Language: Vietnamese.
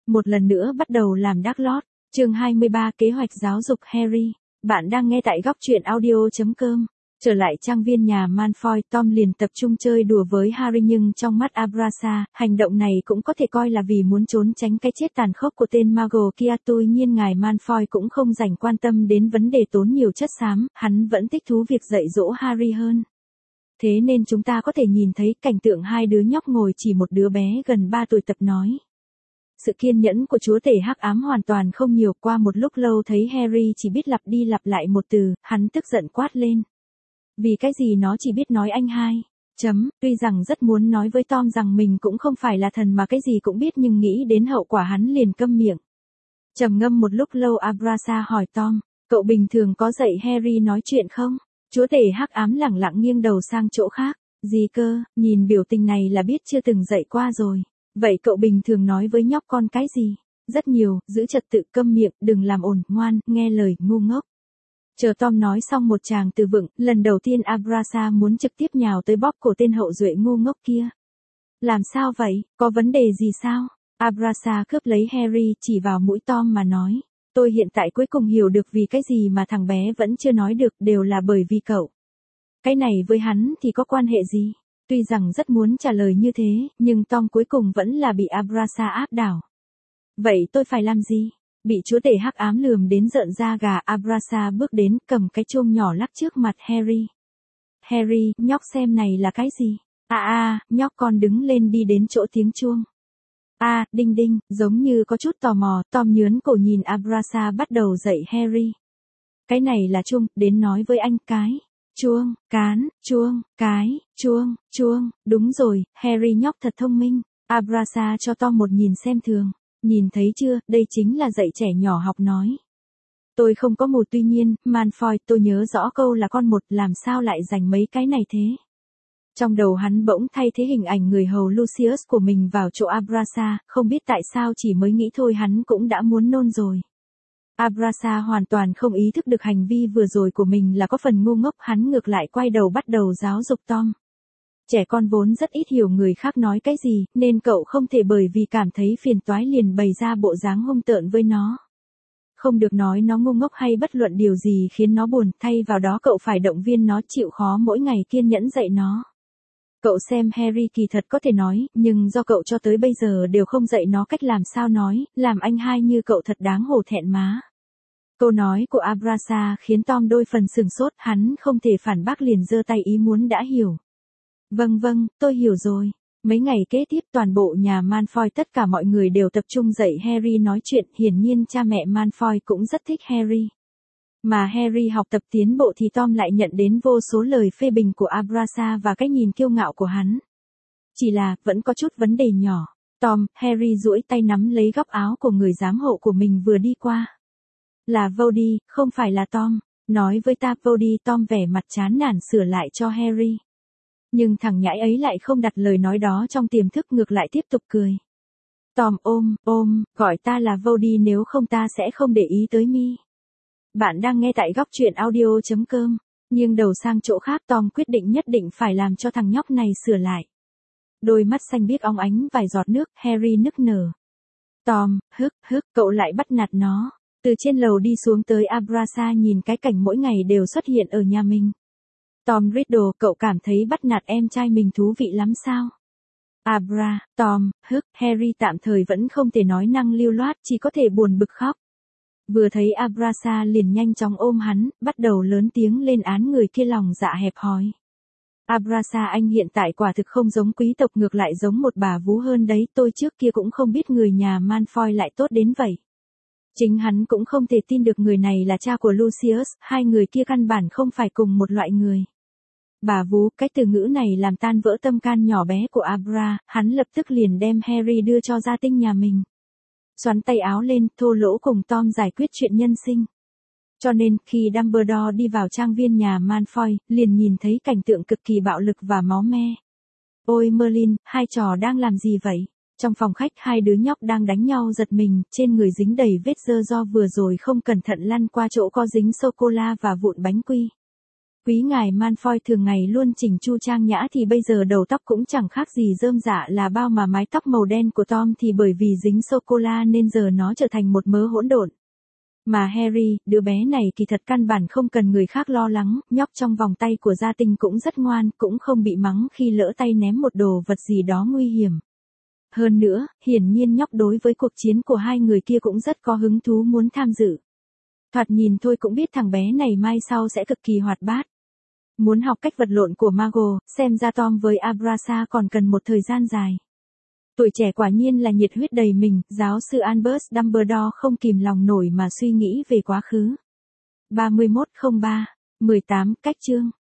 một lần nữa bắt đầu làm Dark Lord. Chương 23 Kế hoạch giáo dục Harry. Bạn đang nghe tại góc truyện audio.com. Trở lại trang viên nhà Malfoy, Tom liền tập trung chơi đùa với Harry, nhưng trong mắt Abrasa, hành động này cũng có thể coi là vì muốn trốn tránh cái chết tàn khốc của tên Mago kia. Tuy nhiên ngài Malfoy cũng không dành quan tâm đến vấn đề tốn nhiều chất xám, hắn vẫn thích thú việc dạy dỗ Harry hơn. Thế nên chúng ta có thể nhìn thấy cảnh tượng hai đứa nhóc ngồi chỉ một đứa bé gần 3 tuổi tập nói. Sự kiên nhẫn của chúa tể hắc ám hoàn toàn không nhiều. Qua một lúc lâu thấy Harry chỉ biết lặp đi lặp lại một từ, hắn tức giận quát lên. Vì cái gì nó chỉ biết nói anh hai? Tuy rằng rất muốn nói với Tom rằng mình cũng không phải là thần mà cái gì cũng biết, nhưng nghĩ đến hậu quả hắn liền câm miệng. Trầm ngâm một lúc lâu, Abrasa hỏi Tom, cậu bình thường có dạy Harry nói chuyện không? Chúa tể hắc ám lẳng lặng nghiêng đầu sang chỗ khác. Gì cơ, nhìn biểu tình này là biết chưa từng dạy qua rồi. Vậy cậu bình thường nói với nhóc con cái gì? Rất nhiều, giữ trật tự, câm miệng, đừng làm ồn, ngoan, nghe lời, ngu ngốc. Chờ Tom nói xong một tràng từ vựng, lần đầu tiên Abrasa muốn trực tiếp nhào tới bóp cổ tên hậu duệ ngu ngốc kia. Làm sao vậy, có vấn đề gì sao? Abrasa cướp lấy Harry, chỉ vào mũi Tom mà nói. Tôi hiện tại cuối cùng hiểu được vì cái gì mà thằng bé vẫn chưa nói được, đều là bởi vì cậu. Cái này với hắn thì có quan hệ gì? Tuy rằng rất muốn trả lời như thế, nhưng Tom cuối cùng vẫn là bị Abrasa áp đảo. Vậy tôi phải làm gì? Bị chúa tể hắc ám lườm đến rợn da gà, Abrasa bước đến, cầm cái chuông nhỏ lắc trước mặt Harry. Harry, nhóc xem này là cái gì? Nhóc con đứng lên đi đến chỗ tiếng chuông. Đinh đinh, giống như có chút tò mò, Tom nhướn cổ nhìn Abrasa bắt đầu dạy Harry. Cái này là chuông, đến nói với anh cái. Chuông, cán, chuông, cái, chuông, đúng rồi, Harry nhóc thật thông minh. Abrasa cho Tom một nhìn xem thường. Nhìn thấy chưa, đây chính là dạy trẻ nhỏ học nói. Tôi không có mù, tuy nhiên, Malfoy, tôi nhớ rõ câu là con một, làm sao lại dành mấy cái này thế? Trong đầu hắn bỗng thay thế hình ảnh người hầu Lucius của mình vào chỗ Abrasa, không biết tại sao chỉ mới nghĩ thôi hắn cũng đã muốn nôn rồi. Abrasa hoàn toàn không ý thức được hành vi vừa rồi của mình là có phần ngu ngốc, hắn ngược lại quay đầu bắt đầu giáo dục Tom. Trẻ con vốn rất ít hiểu người khác nói cái gì, nên cậu không thể bởi vì cảm thấy phiền toái liền bày ra bộ dáng hung tợn với nó. Không được nói nó ngu ngốc hay bất luận điều gì khiến nó buồn, thay vào đó cậu phải động viên nó chịu khó mỗi ngày kiên nhẫn dạy nó. Cậu xem Harry kỳ thật có thể nói, nhưng do cậu cho tới bây giờ đều không dạy nó cách làm sao nói, làm anh hai như cậu thật đáng hổ thẹn má. Câu nói của Abrasa khiến Tom đôi phần sửng sốt, hắn không thể phản bác liền giơ tay ý muốn đã hiểu. Vâng, tôi hiểu rồi. Mấy ngày kế tiếp toàn bộ nhà Malfoy tất cả mọi người đều tập trung dạy Harry nói chuyện, hiển nhiên cha mẹ Malfoy cũng rất thích Harry. Mà Harry học tập tiến bộ thì Tom lại nhận đến vô số lời phê bình của Abrasa và cái nhìn kiêu ngạo của hắn. Chỉ là, vẫn có chút vấn đề nhỏ. Tom, Harry duỗi tay nắm lấy góc áo của người giám hộ của mình vừa đi qua. Là Vody, không phải là Tom. Nói với ta Vody, Tom vẻ mặt chán nản sửa lại cho Harry. Nhưng thằng nhãi ấy lại không đặt lời nói đó trong tiềm thức, ngược lại tiếp tục cười. Tom gọi ta là Vody, nếu không ta sẽ không để ý tới mi. Bạn đang nghe tại góc truyện audio.com. Nghiêng đầu sang chỗ khác, Tom quyết định nhất định phải làm cho thằng nhóc này sửa lại. Đôi mắt xanh biếc óng ánh vài giọt nước, Harry nức nở. Tom, cậu lại bắt nạt nó. Từ trên lầu đi xuống tới, Abrasa nhìn cái cảnh mỗi ngày đều xuất hiện ở nhà mình. Tom Riddle, cậu cảm thấy bắt nạt em trai mình thú vị lắm sao? Tom, Harry tạm thời vẫn không thể nói năng lưu loát, chỉ có thể buồn bực khóc. Vừa thấy Abrasa liền nhanh chóng ôm hắn, bắt đầu lớn tiếng lên án người kia lòng dạ hẹp hòi. Abrasa, anh hiện tại quả thực không giống quý tộc, ngược lại giống một bà vú hơn đấy, tôi trước kia cũng không biết người nhà Malfoy lại tốt đến vậy. Chính hắn cũng không thể tin được người này là cha của Lucius, hai người kia căn bản không phải cùng một loại người. Bà vú, cái từ ngữ này làm tan vỡ tâm can nhỏ bé của Abra, hắn lập tức liền đem Harry đưa cho gia tinh nhà mình. Xoắn tay áo lên, thô lỗ cùng Tom giải quyết chuyện nhân sinh. Cho nên, khi Dumbledore đi vào trang viên nhà Malfoy, liền nhìn thấy cảnh tượng cực kỳ bạo lực và máu me. Ôi Merlin, hai trò đang làm gì vậy? Trong phòng khách, hai đứa nhóc đang đánh nhau giật mình, trên người dính đầy vết dơ do vừa rồi không cẩn thận lăn qua chỗ có dính sô-cô-la và vụn bánh quy. Quý ngài Malfoy thường ngày luôn chỉnh chu trang nhã thì bây giờ đầu tóc cũng chẳng khác gì rơm rạ là bao, mà mái tóc màu đen của Tom thì bởi vì dính sô-cô-la nên giờ nó trở thành một mớ hỗn độn. Mà Harry, đứa bé này kỳ thật căn bản không cần người khác lo lắng, nhóc trong vòng tay của gia tinh cũng rất ngoan, cũng không bị mắng khi lỡ tay ném một đồ vật gì đó nguy hiểm. Hơn nữa, hiển nhiên nhóc đối với cuộc chiến của hai người kia cũng rất có hứng thú muốn tham dự. Thoạt nhìn thôi cũng biết thằng bé này mai sau sẽ cực kỳ hoạt bát. Muốn học cách vật lộn của Mago, xem ra Tom với Abrasa còn cần một thời gian dài. Tuổi trẻ quả nhiên là nhiệt huyết đầy mình, giáo sư Albus Dumbledore không kìm lòng nổi mà suy nghĩ về quá khứ. 3103, 18, cách chương.